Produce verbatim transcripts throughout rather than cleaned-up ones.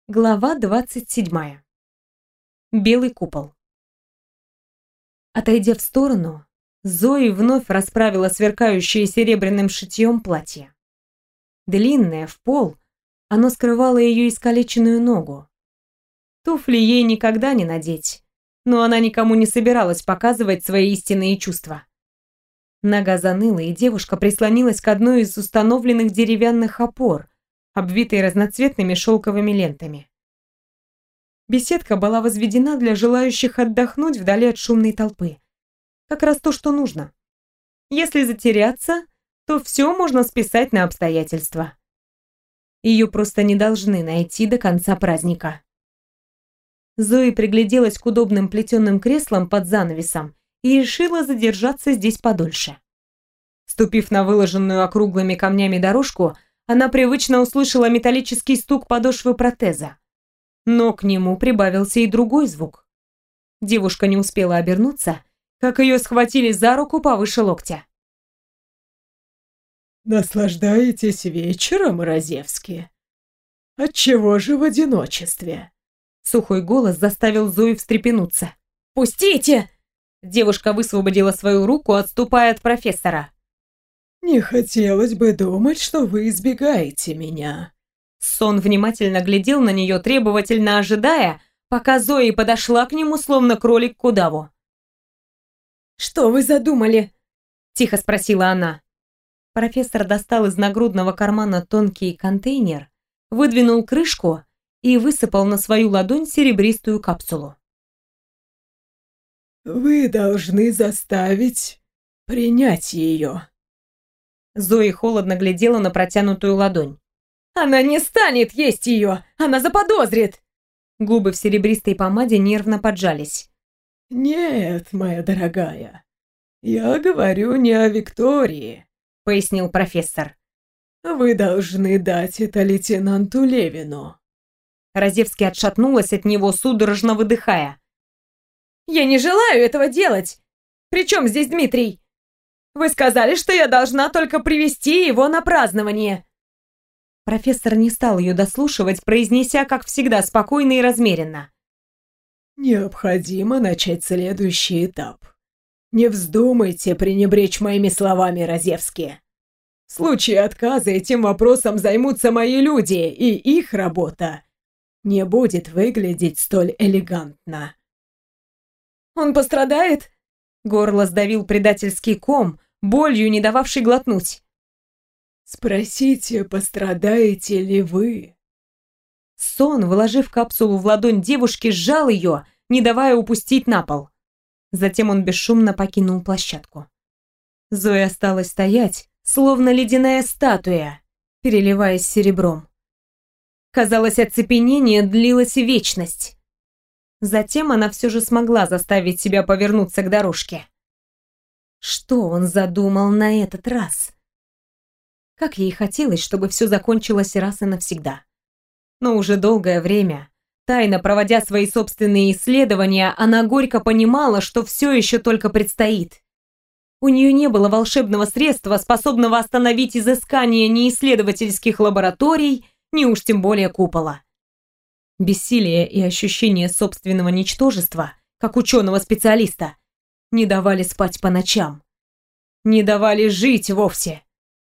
Глава двадцать седьмая. Белый купол. Отойдя в сторону, Зои вновь расправила сверкающее серебряным шитьем платье. Длинное, в пол, оно скрывало ее искалеченную ногу. Туфли ей никогда не надеть, но она никому не собиралась показывать свои истинные чувства. Нога заныла, и девушка прислонилась к одной из установленных деревянных опор, обвитой разноцветными шелковыми лентами. Беседка была возведена для желающих отдохнуть вдали от шумной толпы. Как раз то, что нужно. Если затеряться, то все можно списать на обстоятельства. Ее просто не должны найти до конца праздника. Зои пригляделась к удобным плетеным креслам под занавесом и решила задержаться здесь подольше. Ступив на выложенную округлыми камнями дорожку, она привычно услышала металлический стук подошвы протеза. Но к нему прибавился и другой звук. Девушка не успела обернуться, как ее схватили за руку повыше локтя. «Наслаждаетесь вечером, Розевский? Отчего же в одиночестве?» Сухой голос заставил Зою встрепенуться. «Пустите!» Девушка высвободила свою руку, отступая от профессора. «Не хотелось бы думать, что вы избегаете меня». Сон внимательно глядел на нее, требовательно ожидая, пока Зои подошла к нему, словно кролик к удаву. «Что вы задумали?» – тихо спросила она. Профессор достал из нагрудного кармана тонкий контейнер, выдвинул крышку и высыпал на свою ладонь серебристую капсулу. «Вы должны заставить принять ее». Зои холодно глядела на протянутую ладонь. «Она не станет есть ее! Она заподозрит!» Губы в серебристой помаде нервно поджались. «Нет, моя дорогая, я говорю не о Виктории», — пояснил профессор. «Вы должны дать это лейтенанту Левину». Розевский отшатнулась от него, судорожно выдыхая. «Я не желаю этого делать! При чем здесь Дмитрий? Вы сказали, что я должна только привести его на празднование!» Профессор не стал ее дослушивать, произнеся, как всегда, спокойно и размеренно. «Необходимо начать следующий этап. Не вздумайте пренебречь моими словами, Розевский. В случае отказа этим вопросом займутся мои люди, и их работа не будет выглядеть столь элегантно». «Он пострадает?» Горло сдавил предательский ком, болью не дававший глотнуть. «Спросите, пострадаете ли вы?» Сон, вложив капсулу в ладонь девушки, сжал ее, не давая упустить на пол. Затем он бесшумно покинул площадку. Зоя осталась стоять, словно ледяная статуя, переливаясь серебром. Казалось, оцепенение длилось вечность. Затем она все же смогла заставить себя повернуться к дорожке. Что он задумал на этот раз? Как ей хотелось, чтобы все закончилось раз и навсегда. Но уже долгое время, тайно проводя свои собственные исследования, она горько понимала, что все еще только предстоит. У нее не было волшебного средства, способного остановить изыскание ни исследовательских лабораторий, ни уж тем более купола. Бессилие и ощущение собственного ничтожества, как ученого-специалиста, не давали спать по ночам. Не давали жить вовсе.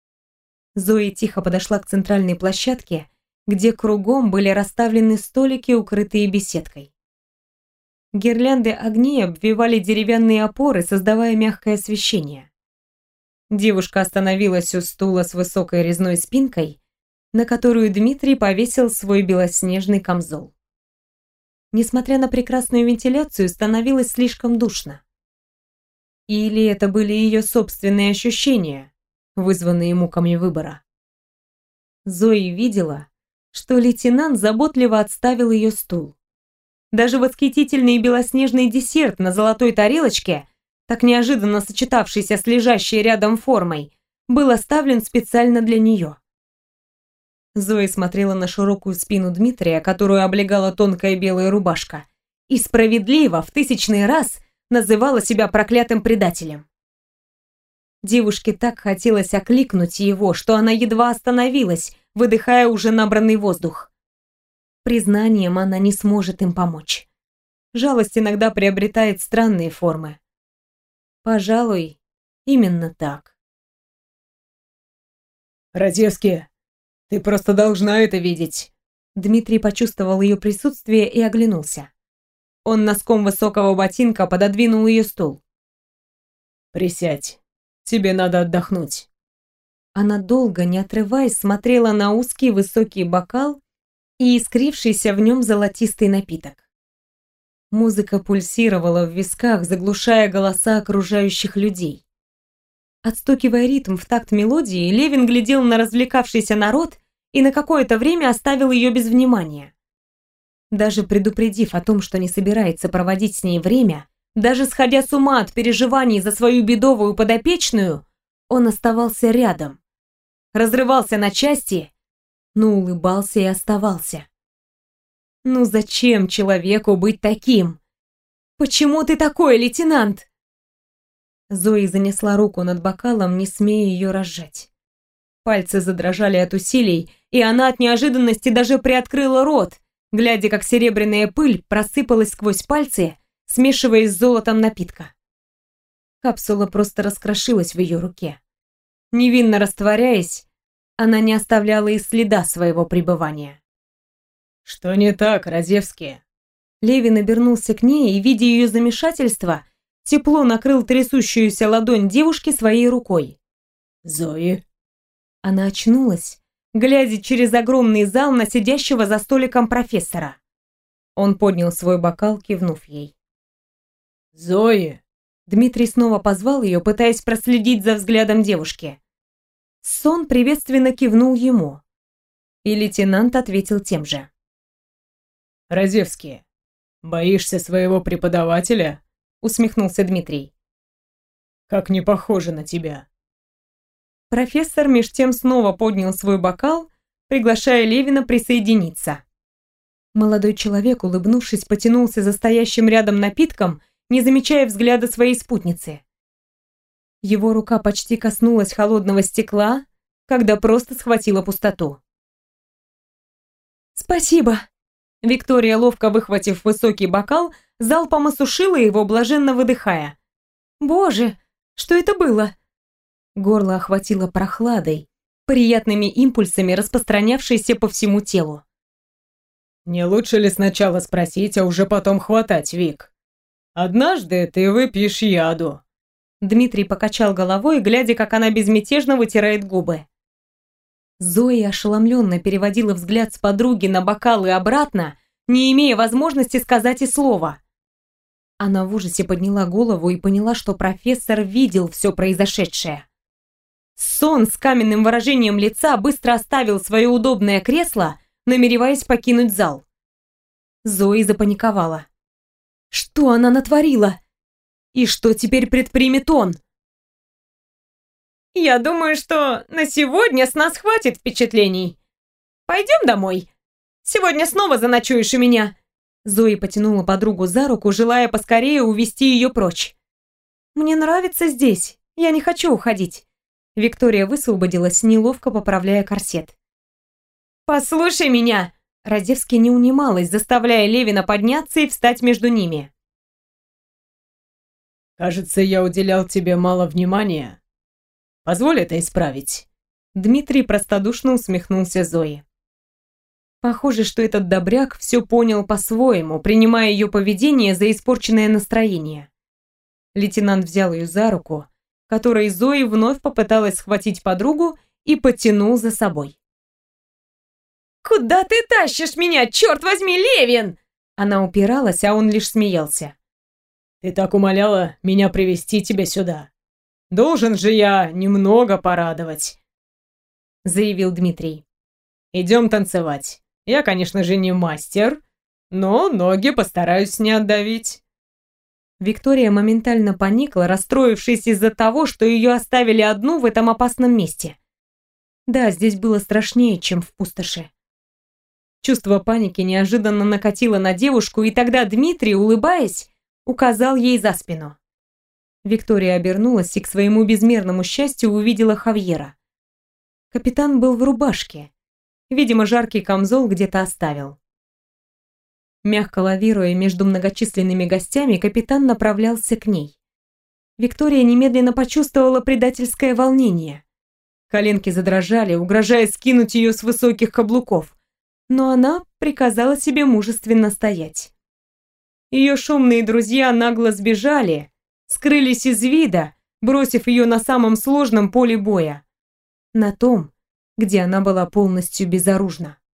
Зоя тихо подошла к центральной площадке, где кругом были расставлены столики, укрытые беседкой. Гирлянды огней обвивали деревянные опоры, создавая мягкое освещение. Девушка остановилась у стула с высокой резной спинкой, на которую Дмитрий повесил свой белоснежный камзол. Несмотря на прекрасную вентиляцию, становилось слишком душно. Или это были ее собственные ощущения, вызванные муками выбора. Зои видела, что лейтенант заботливо отставил ее стул. Даже восхитительный белоснежный десерт на золотой тарелочке, так неожиданно сочетавшийся с лежащей рядом формой, был оставлен специально для нее. Зоя смотрела на широкую спину Дмитрия, которую облегала тонкая белая рубашка, и справедливо в тысячный раз называла себя проклятым предателем. Девушке так хотелось окликнуть его, что она едва остановилась, выдыхая уже набранный воздух. Признанием она не сможет им помочь. Жалость иногда приобретает странные формы. Пожалуй, именно так. «Радевский, ты просто должна это видеть!» Дмитрий почувствовал ее присутствие и оглянулся. Он носком высокого ботинка пододвинул ее стул. «Присядь, тебе надо отдохнуть». Она долго, не отрываясь, смотрела на узкий высокий бокал и искрившийся в нем золотистый напиток. Музыка пульсировала в висках, заглушая голоса окружающих людей. Отстукивая ритм в такт мелодии, Левин глядел на развлекавшийся народ и на какое-то время оставил ее без внимания. Даже предупредив о том, что не собирается проводить с ней время, даже сходя с ума от переживаний за свою бедовую подопечную, он оставался рядом. Разрывался на части, но улыбался и оставался. Ну зачем человеку быть таким? Почему ты такой, лейтенант? Зои занесла руку над бокалом, не смея ее разжать. Пальцы задрожали от усилий, и она от неожиданности даже приоткрыла рот, глядя, как серебряная пыль просыпалась сквозь пальцы, смешиваясь с золотом напитка. Капсула просто раскрошилась в ее руке. Невинно растворяясь, она не оставляла и следа своего пребывания. «Что не так, Радевский?» Левин обернулся к ней и, видя ее замешательство, тепло накрыл трясущуюся ладонь девушки своей рукой. «Зои?» Она очнулась, глядя через огромный зал на сидящего за столиком профессора. Он поднял свой бокал, кивнув ей. «Зои!» Дмитрий снова позвал ее, пытаясь проследить за взглядом девушки. Сон приветственно кивнул ему, и лейтенант ответил тем же. «Радевский, боишься своего преподавателя?» Усмехнулся Дмитрий. «Как не похоже на тебя». Профессор меж тем снова поднял свой бокал, приглашая Левина присоединиться. Молодой человек, улыбнувшись, потянулся за стоящим рядом напитком, не замечая взгляда своей спутницы. Его рука почти коснулась холодного стекла, когда просто схватила пустоту. «Спасибо!» Виктория, ловко выхватив высокий бокал, залпом осушила его, блаженно выдыхая. «Боже, что это было?» Горло охватило прохладой, приятными импульсами, распространявшейся по всему телу. «Не лучше ли сначала спросить, а уже потом хватать, Вик? Однажды ты выпьешь яду». Дмитрий покачал головой, глядя, как она безмятежно вытирает губы. Зоя ошеломленно переводила взгляд с подруги на бокал и обратно, не имея возможности сказать и слова. Она в ужасе подняла голову и поняла, что профессор видел все произошедшее. Сон с каменным выражением лица быстро оставил свое удобное кресло, намереваясь покинуть зал. Зои запаниковала. Что она натворила? И что теперь предпримет он? «Я думаю, что на сегодня с нас хватит впечатлений. Пойдем домой. Сегодня снова заночуешь у меня». Зои потянула подругу за руку, желая поскорее увести ее прочь. «Мне нравится здесь. Я не хочу уходить». Виктория высвободилась, неловко поправляя корсет. «Послушай меня!» Радевский не унималась, заставляя Левина подняться и встать между ними. «Кажется, я уделял тебе мало внимания. Позволь это исправить». Дмитрий простодушно усмехнулся Зои. Похоже, что этот добряк все понял по-своему, принимая ее поведение за испорченное настроение. Лейтенант взял ее за руку, которой Зои вновь попыталась схватить подругу, и потянул за собой. «Куда ты тащишь меня, черт возьми, Левин?» Она упиралась, а он лишь смеялся. «Ты так умоляла меня привести тебя сюда. Должен же я немного порадовать», — заявил Дмитрий. «Идем танцевать. Я, конечно же, не мастер, но ноги постараюсь не отдавить». Виктория моментально поникла, расстроившись из-за того, что ее оставили одну в этом опасном месте. Да, здесь было страшнее, чем в пустоши. Чувство паники неожиданно накатило на девушку, и тогда Дмитрий, улыбаясь, указал ей за спину. Виктория обернулась и к своему безмерному счастью увидела Хавьера. Капитан был в рубашке. Видимо, жаркий камзол где-то оставил. Мягко лавируя между многочисленными гостями, капитан направлялся к ней. Виктория немедленно почувствовала предательское волнение. Коленки задрожали, угрожая скинуть ее с высоких каблуков, но она приказала себе мужественно стоять. Ее шумные друзья нагло сбежали, скрылись из вида, бросив ее на самом сложном поле боя, на том, где она была полностью безоружна.